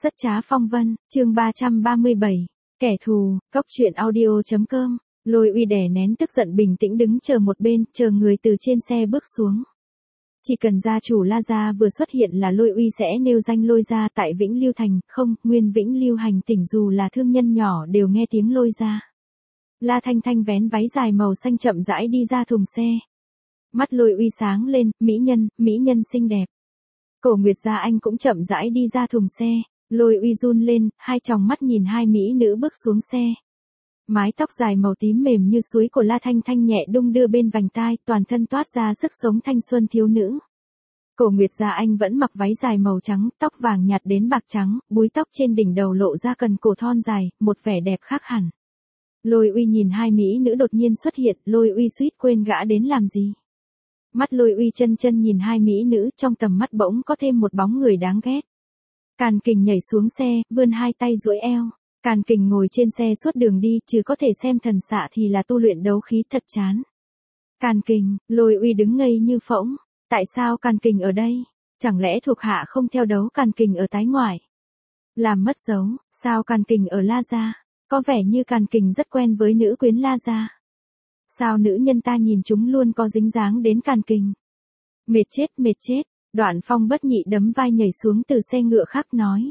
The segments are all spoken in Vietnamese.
Rất trá phong vân, chương 337, kẻ thù, cóc truyện audio.com, Lôi Uy đè nén tức giận bình tĩnh đứng chờ một bên, chờ người từ trên xe bước xuống. Chỉ cần gia chủ La Gia vừa xuất hiện là Lôi Uy sẽ nêu danh Lôi Gia tại Vĩnh Lưu Thành, không, nguyên Vĩnh Lưu Hành tỉnh dù là thương nhân nhỏ đều nghe tiếng Lôi Gia. La Thanh Thanh vén váy dài màu xanh chậm rãi đi ra thùng xe. Mắt Lôi Uy sáng lên, mỹ nhân xinh đẹp. Cổ Nguyệt Gia Anh cũng chậm rãi đi ra thùng xe. Lôi Uy run lên, hai tròng mắt nhìn hai mỹ nữ bước xuống xe. Mái tóc dài màu tím mềm như suối của La Thanh Thanh nhẹ đung đưa bên vành tai, toàn thân toát ra sức sống thanh xuân thiếu nữ. Cổ Nguyệt Gia Anh vẫn mặc váy dài màu trắng, tóc vàng nhạt đến bạc trắng, búi tóc trên đỉnh đầu lộ ra cần cổ thon dài, một vẻ đẹp khác hẳn. Lôi Uy nhìn hai mỹ nữ đột nhiên xuất hiện, Lôi Uy suýt quên gã đến làm gì. Mắt Lôi Uy chân nhìn hai mỹ nữ, trong tầm mắt bỗng có thêm một bóng người đáng ghét. Càn Kình nhảy xuống xe, vươn hai tay duỗi eo. Càn Kình ngồi trên xe suốt đường đi, chứ có thể xem thần xạ thì là tu luyện đấu khí, thật chán. Càn Kình, Lôi Uy đứng ngây như phỗng. Tại sao Càn Kình ở đây? Chẳng lẽ thuộc hạ không theo đấu Càn Kình ở tái ngoại? Làm mất dấu, sao Càn Kình ở La Gia? Có vẻ như Càn Kình rất quen với nữ quyến La Gia. Sao nữ nhân ta nhìn chúng luôn có dính dáng đến Càn Kình? Mệt chết. Đoạn Phong bất nhị đấm vai nhảy xuống từ xe ngựa khắc nói.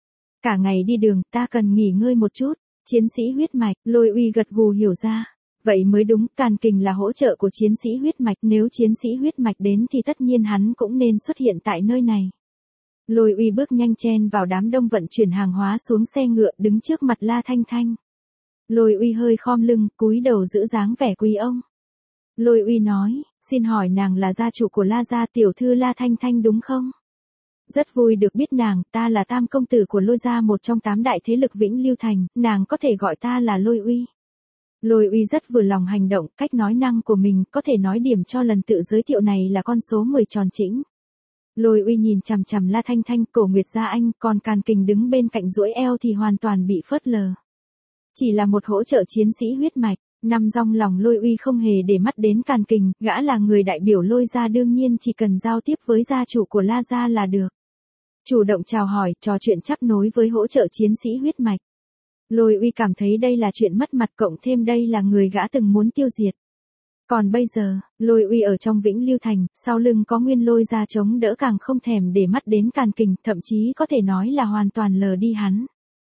Cả ngày đi đường ta cần nghỉ ngơi một chút, chiến sĩ huyết mạch, Lôi Uy gật gù hiểu ra. Vậy mới đúng, Càn Kình là hỗ trợ của chiến sĩ huyết mạch, nếu chiến sĩ huyết mạch đến thì tất nhiên hắn cũng nên xuất hiện tại nơi này. Lôi Uy bước nhanh chen vào đám đông vận chuyển hàng hóa xuống xe ngựa đứng trước mặt La Thanh Thanh. Lôi Uy hơi khom lưng, cúi đầu giữ dáng vẻ quý ông. Lôi Uy nói, xin hỏi nàng là gia chủ của La Gia, tiểu thư La Thanh Thanh đúng không? Rất vui được biết nàng, ta là tam công tử của Lôi Gia, một trong 8 đại thế lực Vĩnh Lưu Thành, nàng có thể gọi ta là Lôi Uy. Lôi Uy rất vừa lòng hành động, cách nói năng của mình, có thể nói điểm cho lần tự giới thiệu này là con số 10 tròn chỉnh. Lôi Uy nhìn chằm chằm La Thanh Thanh, Cổ Nguyệt Gia Anh, còn Càn Kình đứng bên cạnh duỗi eo thì hoàn toàn bị phớt lờ. Chỉ là một hỗ trợ chiến sĩ huyết mạch. Nằm trong lòng Lôi Uy không hề để mắt đến Càn Kình, gã là người đại biểu Lôi Gia, đương nhiên chỉ cần giao tiếp với gia chủ của La Gia là được. Chủ động chào hỏi, trò chuyện chắp nối với hỗ trợ chiến sĩ huyết mạch. Lôi Uy cảm thấy đây là chuyện mất mặt, cộng thêm đây là người gã từng muốn tiêu diệt. Còn bây giờ, Lôi Uy ở trong Vĩnh Lưu Thành, sau lưng có nguyên Lôi Gia chống đỡ, càng không thèm để mắt đến Càn Kình, thậm chí có thể nói là hoàn toàn lờ đi hắn.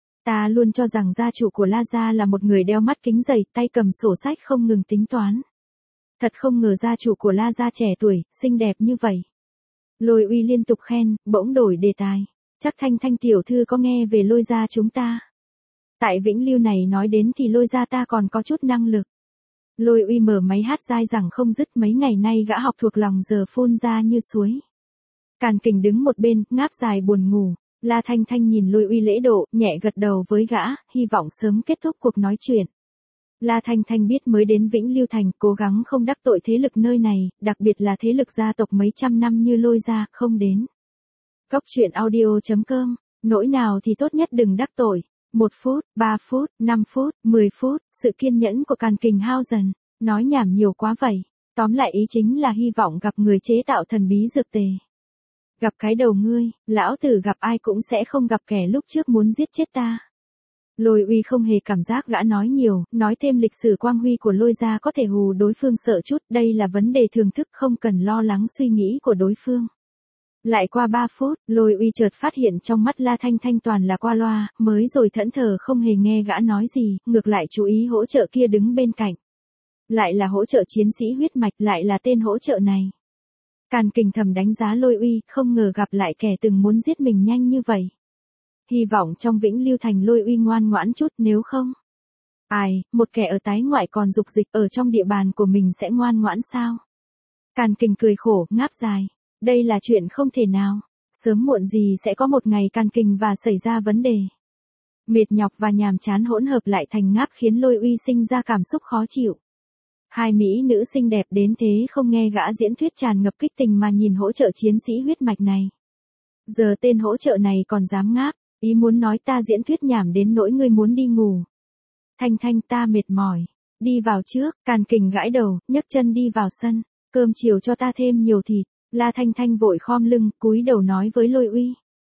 Ta luôn cho rằng gia chủ của La Gia là một người đeo mắt kính dày, tay cầm sổ sách không ngừng tính toán. Thật không ngờ gia chủ của La Gia trẻ tuổi, xinh đẹp như vậy. Lôi Uy liên tục khen, bỗng đổi đề tài. Chắc Thanh Thanh tiểu thư có nghe về Lôi Gia chúng ta. Tại Vĩnh Lưu này nói đến thì Lôi Gia ta còn có chút năng lực. Lôi Uy mở máy hát dai dẳng không dứt, mấy ngày nay gã học thuộc lòng giờ phun ra như suối. Càn Kình đứng một bên, ngáp dài buồn ngủ. La Thanh Thanh nhìn Lôi Uy lễ độ, nhẹ gật đầu với gã, hy vọng sớm kết thúc cuộc nói chuyện. La Thanh Thanh biết mới đến Vĩnh Lưu Thành, cố gắng không đắc tội thế lực nơi này, đặc biệt là thế lực gia tộc mấy trăm năm như Lôi Gia, không đến. Cóc truyện audio.com, nỗi nào thì tốt nhất đừng đắc tội. 1 phút, 3 phút, 5 phút, 10 phút, sự kiên nhẫn của Càn Kình hao dần, nói nhảm nhiều quá vậy. Tóm lại ý chính là hy vọng gặp người chế tạo thần bí dược tề. Gặp cái đầu ngươi, lão tử gặp ai cũng sẽ không gặp kẻ lúc trước muốn giết chết ta. Lôi Uy không hề cảm giác gã nói nhiều, nói thêm lịch sử quang huy của Lôi Gia có thể hù đối phương sợ chút, đây là vấn đề thường thức, không cần lo lắng suy nghĩ của đối phương. Lại qua 3 phút, Lôi Uy chợt phát hiện trong mắt La Thanh Thanh toàn là qua loa, mới rồi thẫn thờ không hề nghe gã nói gì, ngược lại chú ý hỗ trợ kia đứng bên cạnh. Lại là hỗ trợ chiến sĩ huyết mạch, lại là tên hỗ trợ này. Càn Kình thầm đánh giá Lôi Uy, không ngờ gặp lại kẻ từng muốn giết mình nhanh như vậy. Hy vọng trong Vĩnh Lưu Thành Lôi Uy ngoan ngoãn chút, nếu không. Một kẻ ở tái ngoại còn dục dịch ở trong địa bàn của mình sẽ ngoan ngoãn sao? Càn Kình cười khổ, ngáp dài. Đây là chuyện không thể nào. Sớm muộn gì sẽ có một ngày Càn Kình và xảy ra vấn đề. Mệt nhọc và nhàm chán hỗn hợp lại thành ngáp khiến Lôi Uy sinh ra cảm xúc khó chịu. Hai mỹ nữ xinh đẹp đến thế không nghe gã diễn thuyết tràn ngập kích tình mà nhìn hỗ trợ chiến sĩ huyết mạch này. Giờ tên hỗ trợ này còn dám ngáp, ý muốn nói ta diễn thuyết nhảm đến nỗi ngươi muốn đi ngủ. Thanh Thanh ta mệt mỏi, đi vào trước, Càn Kình gãi đầu, nhấc chân đi vào sân, cơm chiều cho ta thêm nhiều thịt. La Thanh Thanh vội khom lưng, cúi đầu nói với Lôi Uy.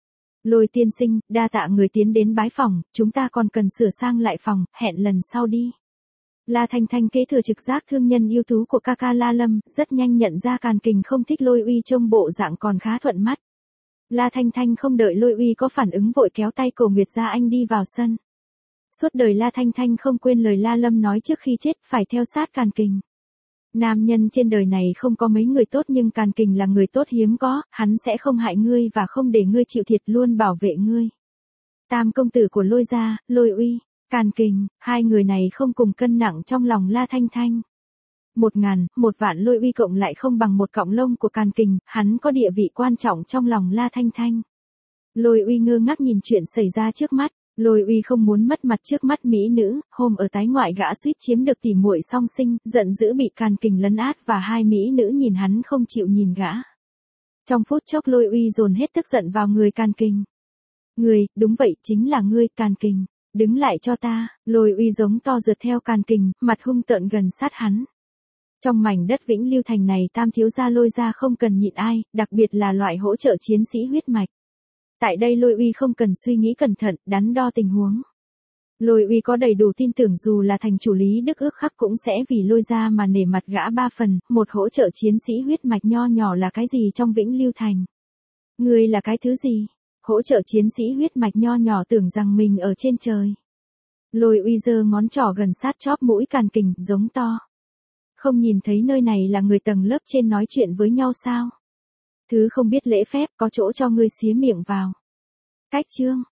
Lôi tiên sinh, đa tạ người tiến đến bái phòng, chúng ta còn cần sửa sang lại phòng, hẹn lần sau đi. La Thanh Thanh kế thừa trực giác thương nhân ưu tú của ca ca La Lâm, rất nhanh nhận ra Càn Kình không thích Lôi Uy trông bộ dạng còn khá thuận mắt. La Thanh Thanh không đợi Lôi Uy có phản ứng vội kéo tay Cổ Nguyệt Gia Anh đi vào sân. Suốt đời La Thanh Thanh không quên lời La Lâm nói trước khi chết phải theo sát Càn Kình. Nam nhân trên đời này không có mấy người tốt nhưng Càn Kình là người tốt hiếm có, hắn sẽ không hại ngươi và không để ngươi chịu thiệt luôn bảo vệ ngươi. Tam công tử của Lôi gia, Lôi Uy, Càn Kình, hai người này không cùng cân nặng trong lòng La Thanh Thanh. 1.000, 1 vạn Lôi Uy cộng lại không bằng một cọng lông của Càn Kình, hắn có địa vị quan trọng trong lòng La Thanh Thanh. Lôi Uy ngơ ngác nhìn chuyện xảy ra trước mắt. Lôi Uy không muốn mất mặt trước mắt mỹ nữ, hôm ở tái ngoại gã suýt chiếm được tỉ muội song sinh, giận dữ bị Càn Kình lấn át và hai mỹ nữ nhìn hắn không chịu nhìn gã. Trong phút chốc Lôi Uy dồn hết tức giận vào người Càn Kình. Người, đúng vậy, chính là ngươi, Càn Kình. Đứng lại cho ta, Lôi Uy giống to rượt theo Càn Kình, mặt hung tợn gần sát hắn. Trong mảnh đất Vĩnh Lưu Thành này Tam thiếu gia Lôi gia không cần nhịn ai, đặc biệt là loại hỗ trợ chiến sĩ huyết mạch. Tại đây Lôi Uy không cần suy nghĩ cẩn thận, đắn đo tình huống. Lôi Uy có đầy đủ tin tưởng dù là thành chủ Lý Đức Ước Khắc cũng sẽ vì Lôi gia mà nể mặt gã 3 phần, một hỗ trợ chiến sĩ huyết mạch nho nhỏ là cái gì trong Vĩnh Lưu Thành. Ngươi là cái thứ gì? Hỗ trợ chiến sĩ huyết mạch nho nhỏ tưởng rằng mình ở trên trời. Lôi Uy giơ ngón trỏ gần sát chóp mũi Càn Kình, giống to. Không nhìn thấy nơi này là người tầng lớp trên nói chuyện với nhau sao? Thứ không biết lễ phép có chỗ cho ngươi xía miệng vào. Cách chương.